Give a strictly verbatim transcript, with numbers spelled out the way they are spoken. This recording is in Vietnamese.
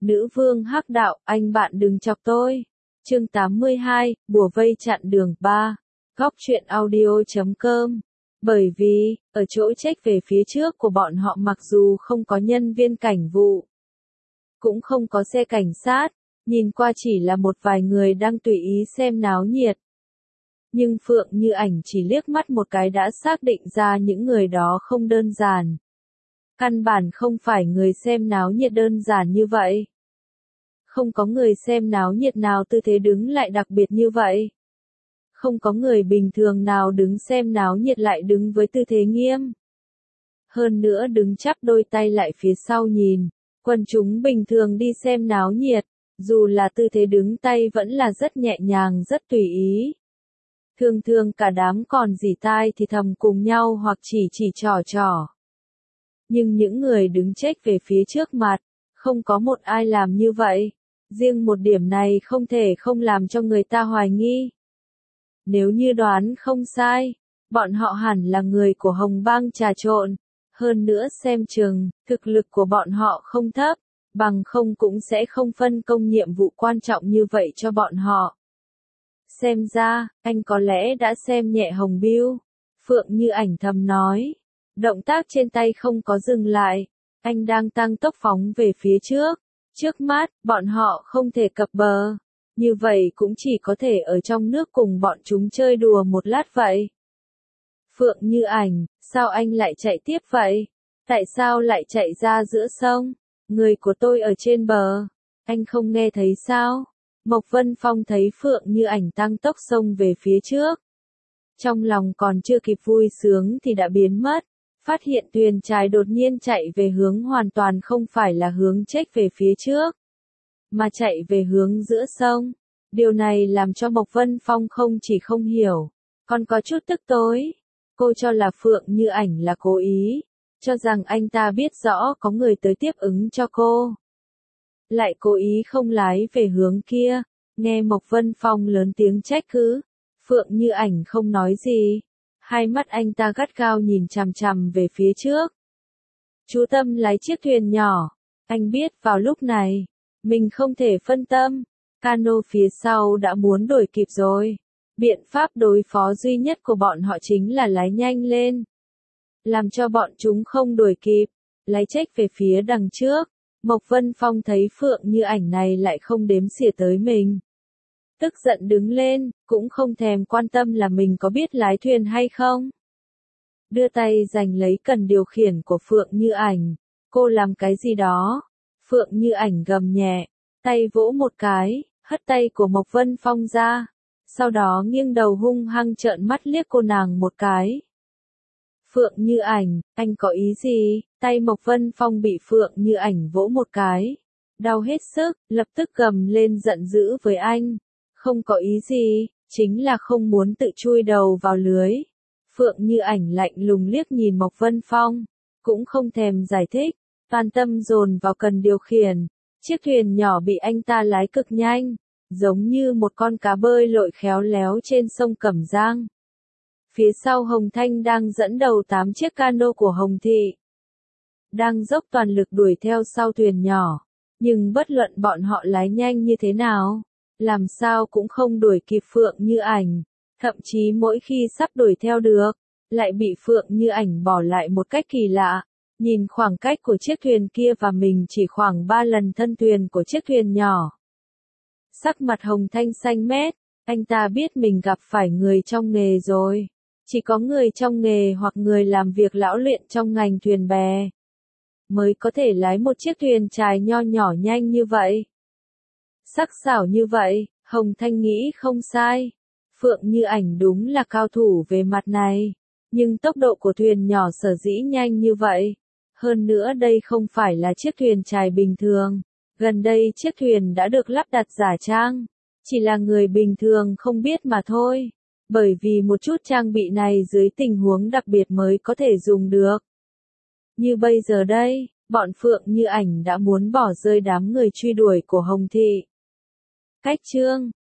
Nữ vương hắc đạo, anh bạn đừng chọc tôi. Chương tám mươi hai, bùa vây chặn đường ba. Góc truyện audio chấm com. Bởi vì, ở chỗ check về phía trước của bọn họ mặc dù không có nhân viên cảnh vụ, cũng không có xe cảnh sát, nhìn qua chỉ là một vài người đang tùy ý xem náo nhiệt. Nhưng Phượng Như Ảnh chỉ liếc mắt một cái đã xác định ra những người đó không đơn giản. Căn bản không phải người xem náo nhiệt đơn giản như vậy. Không có người xem náo nhiệt nào tư thế đứng lại đặc biệt như vậy. Không có người bình thường nào đứng xem náo nhiệt lại đứng với tư thế nghiêm. Hơn nữa đứng chắp đôi tay lại phía sau nhìn, quần chúng bình thường đi xem náo nhiệt, dù là tư thế đứng tay vẫn là rất nhẹ nhàng rất tùy ý. Thường thường cả đám còn rỉ tai thì thầm cùng nhau hoặc chỉ chỉ trò trò. Nhưng những người đứng check về phía trước mặt, không có một ai làm như vậy. Riêng một điểm này không thể không làm cho người ta hoài nghi. Nếu như đoán không sai, bọn họ hẳn là người của Hồng Bang trà trộn. Hơn nữa xem chừng, thực lực của bọn họ không thấp, bằng không cũng sẽ không phân công nhiệm vụ quan trọng như vậy cho bọn họ. Xem ra, anh có lẽ đã xem nhẹ Hồng Biêu. Phượng Như Ảnh thầm nói. Động tác trên tay không có dừng lại. Anh đang tăng tốc phóng về phía trước. Trước mắt, bọn họ không thể cập bờ. Như vậy cũng chỉ có thể ở trong nước cùng bọn chúng chơi đùa một lát vậy. Phượng Như Ảnh, sao anh lại chạy tiếp vậy? Tại sao lại chạy ra giữa sông? Người của tôi ở trên bờ. Anh không nghe thấy sao? Mộc Vân Phong thấy Phượng Như Ảnh tăng tốc sông về phía trước. Trong lòng còn chưa kịp vui sướng thì đã biến mất. Phát hiện thuyền chài đột nhiên chạy về hướng hoàn toàn không phải là hướng check về phía trước, mà chạy về hướng giữa sông. Điều này làm cho Mộc Vân Phong không chỉ không hiểu, còn có chút tức tối. Cô cho là Phượng Như Ảnh là cố ý, cho rằng anh ta biết rõ có người tới tiếp ứng cho cô. Lại cố ý không lái về hướng kia, nghe Mộc Vân Phong lớn tiếng trách cứ. Phượng Như Ảnh không nói gì. Hai mắt anh ta gắt gao nhìn chằm chằm về phía trước. Chú tâm lái chiếc thuyền nhỏ. Anh biết vào lúc này, mình không thể phân tâm. Cano phía sau đã muốn đuổi kịp rồi. Biện pháp đối phó duy nhất của bọn họ chính là lái nhanh lên. Làm cho bọn chúng không đuổi kịp. Lái check về phía đằng trước. Mộc Vân Phong thấy Phượng Như Ảnh này lại không đếm xỉa tới mình. Tức giận đứng lên, cũng không thèm quan tâm là mình có biết lái thuyền hay không. Đưa tay giành lấy cần điều khiển của Phượng Như Ảnh. Cô làm cái gì đó? Phượng Như Ảnh gầm nhẹ, tay vỗ một cái, hất tay của Mộc Vân Phong ra. Sau đó nghiêng đầu hung hăng trợn mắt liếc cô nàng một cái. Phượng Như Ảnh, anh có ý gì? Tay Mộc Vân Phong bị Phượng Như Ảnh vỗ một cái. Đau hết sức, lập tức gầm lên giận dữ với anh. Không có ý gì, chính là không muốn tự chui đầu vào lưới. Phượng Như Ảnh lạnh lùng liếc nhìn Mộc Vân Phong, cũng không thèm giải thích, toàn tâm dồn vào cần điều khiển. Chiếc thuyền nhỏ bị anh ta lái cực nhanh, giống như một con cá bơi lội khéo léo trên sông Cẩm Giang. Phía sau Hồng Thanh đang dẫn đầu tám chiếc cano của Hồng Thị, đang dốc toàn lực đuổi theo sau thuyền nhỏ, nhưng bất luận bọn họ lái nhanh như thế nào, làm sao cũng không đuổi kịp Phượng Như Ảnh, thậm chí mỗi khi sắp đuổi theo được, lại bị Phượng Như Ảnh bỏ lại một cách kỳ lạ. Nhìn khoảng cách của chiếc thuyền kia và mình chỉ khoảng ba lần thân thuyền của chiếc thuyền nhỏ. Sắc mặt Hồng Thanh xanh mét, anh ta biết mình gặp phải người trong nghề rồi. Chỉ có người trong nghề hoặc người làm việc lão luyện trong ngành thuyền bè mới có thể lái một chiếc thuyền chài nho nhỏ nhanh như vậy. Sắc sảo như vậy, Hồng Thanh nghĩ không sai. Phượng Như Ảnh đúng là cao thủ về mặt này. Nhưng tốc độ của thuyền nhỏ sở dĩ nhanh như vậy. Hơn nữa đây không phải là chiếc thuyền chài bình thường. Gần đây chiếc thuyền đã được lắp đặt giả trang. Chỉ là người bình thường không biết mà thôi. Bởi vì một chút trang bị này dưới tình huống đặc biệt mới có thể dùng được. Như bây giờ đây, bọn Phượng Như Ảnh đã muốn bỏ rơi đám người truy đuổi của Hồng Thị. Cách chương